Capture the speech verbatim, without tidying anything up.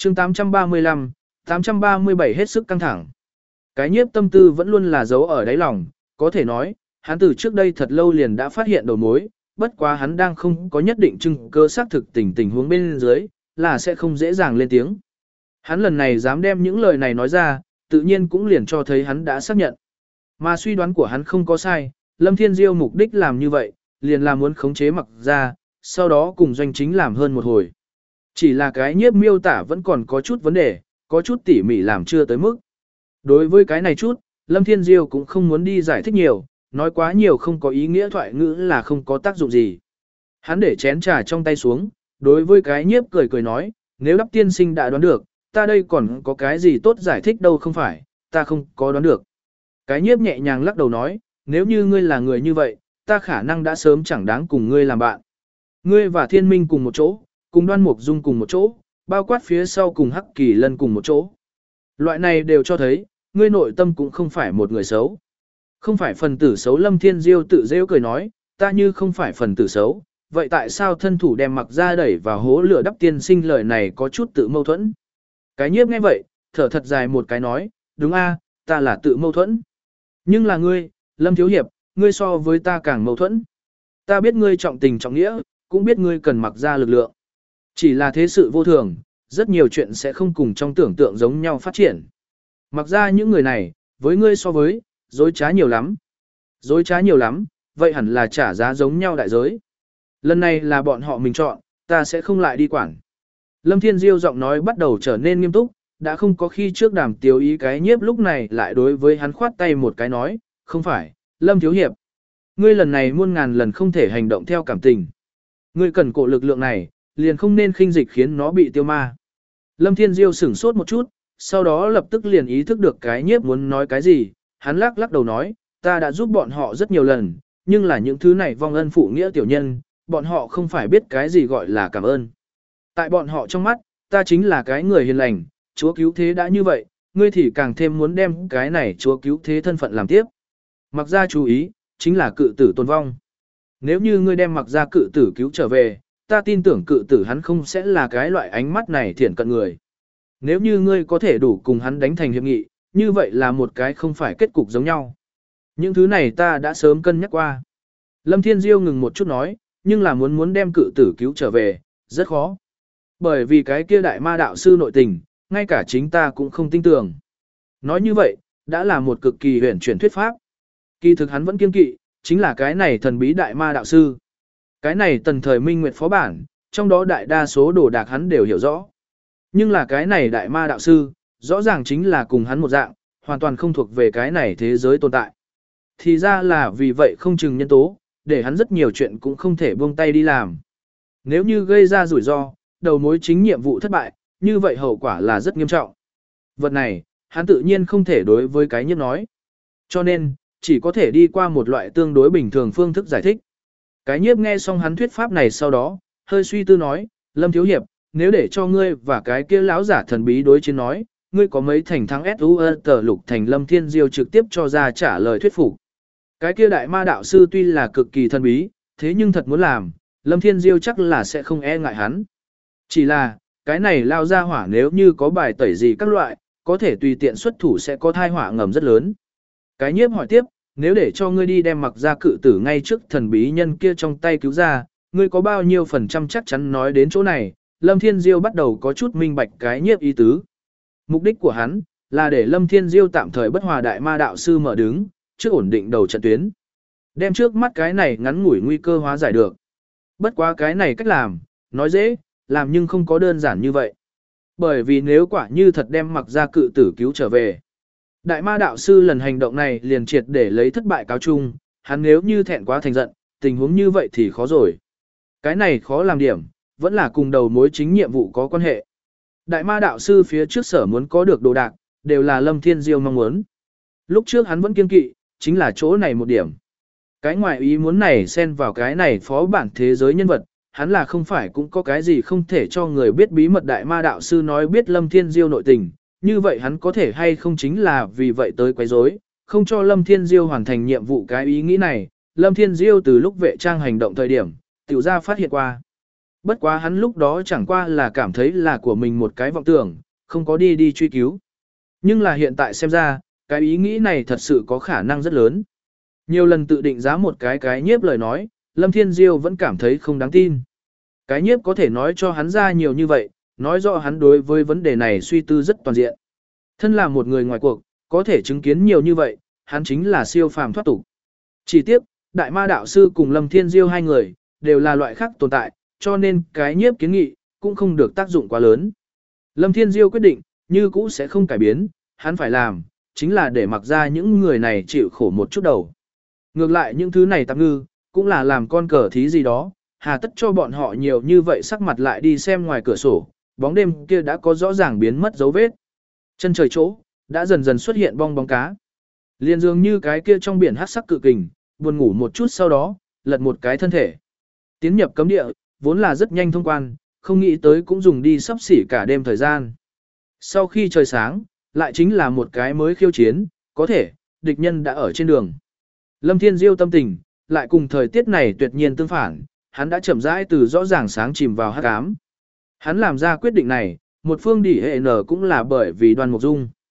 chương tám trăm ba mươi lăm, tám trăm ba mươi bảy hết sức căng thẳng. Cái nhiếp tâm tư vẫn luôn là giấu ở đáy lòng, có thể nói, hắn từ trước đây thật lâu liền đã phát hiện đầu mối, bất quá hắn đang không có nhất định chứng cơ xác thực tình tình huống bên dưới, là sẽ không dễ dàng lên tiếng. Hắn lần này dám đem những lời này nói ra, tự nhiên cũng liền cho thấy hắn đã xác nhận. Mà suy đoán của hắn không có sai, Lâm Thiên Diêu mục đích làm như vậy, liền là muốn khống chế Mặc Gia, sau đó cùng doanh chính làm hơn một hồi. Chỉ là cái nhiếp miêu tả vẫn còn có chút vấn đề, có chút tỉ mỉ làm chưa tới mức. Đối với cái này chút, Lâm Thiên Diêu cũng không muốn đi giải thích nhiều, nói quá nhiều không có ý nghĩa thoại ngữ là không có tác dụng gì. Hắn để chén trà trong tay xuống, đối với cái nhiếp cười cười nói, nếu đắp tiên sinh đã đoán được, ta đây còn có cái gì tốt giải thích đâu không phải, ta không có đoán được. Cái nhiếp nhẹ nhàng lắc đầu nói, nếu như ngươi là người như vậy, ta khả năng đã sớm chẳng đáng cùng ngươi làm bạn. Ngươi và thiên minh cùng một chỗ, cùng đoan mục dung cùng một chỗ, bao quát phía sau cùng hắc kỳ lân cùng một chỗ. Loại này đều cho thấy, ngươi nội tâm cũng không phải một người xấu. Không phải phần tử xấu. Lâm Thiên Diêu tự rêu cười nói, ta như không phải phần tử xấu, vậy tại sao thân thủ đem Mặc Gia đẩy vào hố lửa đắp tiên sinh lời này có chút tự mâu thuẫn. Cái nhiếp nghe vậy, thở thật dài một cái nói, đúng a, ta là tự mâu thuẫn. Nhưng là ngươi, Lâm Thiếu Hiệp, ngươi so với ta càng mâu thuẫn. Ta biết ngươi trọng tình trọng nghĩa, cũng biết ngươi cần Mặc Gia lực lượng. Chỉ là thế sự vô thường, rất nhiều chuyện sẽ không cùng trong tưởng tượng giống nhau phát triển. Mặc Gia những người này, với ngươi so với, dối trá nhiều lắm. Dối trá nhiều lắm, vậy hẳn là trả giá giống nhau đại giới. Lần này là bọn họ mình chọn, ta sẽ không lại đi quản. Lâm Thiên Diêu giọng nói bắt đầu trở nên nghiêm túc, đã không có khi trước đàm tiếu ý cái nhiếp lúc này lại đối với hắn khoát tay một cái nói, không phải, Lâm Thiếu Hiệp. Ngươi lần này muôn ngàn lần không thể hành động theo cảm tình. Ngươi cần cổ lực lượng này, liền không nên khinh dịch khiến nó bị tiêu ma. Lâm Thiên Diêu sửng sốt một chút, sau đó lập tức liền ý thức được cái nhiếp muốn nói cái gì, hắn lắc lắc đầu nói, ta đã giúp bọn họ rất nhiều lần, nhưng là những thứ này vong ân phụ nghĩa tiểu nhân, bọn họ không phải biết cái gì gọi là cảm ơn. Tại bọn họ trong mắt, ta chính là cái người hiền lành, Chúa cứu thế đã như vậy, ngươi thì càng thêm muốn đem cái này Chúa cứu thế thân phận làm tiếp. Mặc Gia chú ý, chính là cự tử tồn vong. Nếu như ngươi đem Mặc Gia cự tử cứu trở về, ta tin tưởng cự tử hắn không sẽ là cái loại ánh mắt này thiện cận người. Nếu như ngươi có thể đủ cùng hắn đánh thành hiệp nghị, như vậy là một cái không phải kết cục giống nhau. Những thứ này ta đã sớm cân nhắc qua. Lâm Thiên Diêu ngừng một chút nói, nhưng là muốn muốn đem cự tử cứu trở về, rất khó. Bởi vì cái kia đại ma đạo sư nội tình, ngay cả chính ta cũng không tin tưởng. Nói như vậy, đã là một cực kỳ huyền chuyển thuyết pháp. Kỳ thực hắn vẫn kiên kỵ, chính là cái này thần bí đại ma đạo sư. Cái này tần thời minh nguyệt phó bản, trong đó đại đa số đồ đạc hắn đều hiểu rõ. Nhưng là cái này đại ma đạo sư, rõ ràng chính là cùng hắn một dạng, hoàn toàn không thuộc về cái này thế giới tồn tại. Thì ra là vì vậy không chừng nhân tố, để hắn rất nhiều chuyện cũng không thể buông tay đi làm. Nếu như gây ra rủi ro, đầu mối chính nhiệm vụ thất bại, như vậy hậu quả là rất nghiêm trọng. Vật này, hắn tự nhiên không thể đối với cái nhiếp nói. Cho nên, chỉ có thể đi qua một loại tương đối bình thường phương thức giải thích. Cái nhiếp nghe xong hắn thuyết pháp này sau đó, hơi suy tư nói, Lâm Thiếu Hiệp, nếu để cho ngươi và cái kia lão giả thần bí đối chiến nói, ngươi có mấy thành thắng ét u e tờ lục thành Lâm Thiên Diêu trực tiếp cho ra trả lời thuyết phục. Cái kia đại ma đạo sư tuy là cực kỳ thần bí, thế nhưng thật muốn làm, Lâm Thiên Diêu chắc là sẽ không e ngại hắn. Chỉ là, cái này lao ra hỏa nếu như có bài tẩy gì các loại, có thể tùy tiện xuất thủ sẽ có thai họa ngầm rất lớn. Cái nhiếp hỏi tiếp, nếu để cho ngươi đi đem Mặc Gia cự tử ngay trước thần bí nhân kia trong tay cứu ra, ngươi có bao nhiêu phần trăm chắc chắn nói đến chỗ này, Lâm Thiên Diêu bắt đầu có chút minh bạch cái nhiếp ý tứ. Mục đích của hắn, là để Lâm Thiên Diêu tạm thời bất hòa đại ma đạo sư mở đứng, trước ổn định đầu trận tuyến. Đem trước mắt cái này ngắn ngủi nguy cơ hóa giải được. Bất quá cái này cách làm, nói dễ, làm nhưng không có đơn giản như vậy. Bởi vì nếu quả như thật đem Mặc Gia cự tử cứu trở về, đại ma đạo sư lần hành động này liền triệt để lấy thất bại cáo chung, hắn nếu như thẹn quá thành giận, tình huống như vậy thì khó rồi. Cái này khó làm điểm, vẫn là cùng đầu mối chính nhiệm vụ có quan hệ. Đại ma đạo sư phía trước sở muốn có được đồ đạc, đều là Lâm Thiên Diêu mong muốn. Lúc trước hắn vẫn kiên kỵ, chính là chỗ này một điểm. Cái ngoại ý muốn này xen vào cái này phó bản thế giới nhân vật, hắn là không phải cũng có cái gì không thể cho người biết bí mật đại ma đạo sư nói biết Lâm Thiên Diêu nội tình, như vậy hắn có thể hay không chính là vì vậy tới quấy rối, không cho Lâm Thiên Diêu hoàn thành nhiệm vụ cái ý nghĩ này, Lâm Thiên Diêu từ lúc vệ trang hành động thời điểm, tiểu ra phát hiện qua. Bất quá hắn lúc đó chẳng qua là cảm thấy là của mình một cái vọng tưởng, không có đi đi truy cứu. Nhưng là hiện tại xem ra, cái ý nghĩ này thật sự có khả năng rất lớn. Nhiều lần tự định giá một cái cái nhiếp lời nói, Lâm Thiên Diêu vẫn cảm thấy không đáng tin. Cái nhiếp có thể nói cho hắn ra nhiều như vậy, nói rõ hắn đối với vấn đề này suy tư rất toàn diện. Thân là một người ngoài cuộc, có thể chứng kiến nhiều như vậy, hắn chính là siêu phàm thoát tục. Chỉ tiếc, Đại Ma Đạo Sư cùng Lâm Thiên Diêu hai người, đều là loại khác tồn tại, cho nên cái nhiếp kiến nghị, cũng không được tác dụng quá lớn. Lâm Thiên Diêu quyết định, như cũ sẽ không cải biến, hắn phải làm, chính là để mặc ra những người này chịu khổ một chút đầu. Ngược lại những thứ này tạm ngư, cũng là làm con cờ thí gì đó, hà tất cho bọn họ nhiều như vậy sắc mặt lại đi xem ngoài cửa sổ, bóng đêm kia đã có rõ ràng biến mất dấu vết. Chân trời chỗ, đã dần dần xuất hiện bong bóng cá. Liên dường như cái kia trong biển hắc sắc cự kình, buồn ngủ một chút sau đó, lật một cái thân thể. Tiến nhập cấm địa, vốn là rất nhanh thông quan, không nghĩ tới cũng dùng đi sắp xỉ cả đêm thời gian. Sau khi trời sáng, lại chính là một cái mới khiêu chiến, có thể, địch nhân đã ở trên đường. Lâm Thiên Diêu tâm tình, lại cùng thời tiết này tuyệt nhiên tương phản, hắn đã chậm rãi từ rõ ràng sáng chìm vào hắc ám. Hắn làm ra quyết định này, một phương đỉ hệ nở cũng là bởi vì Đoan Mục Dung.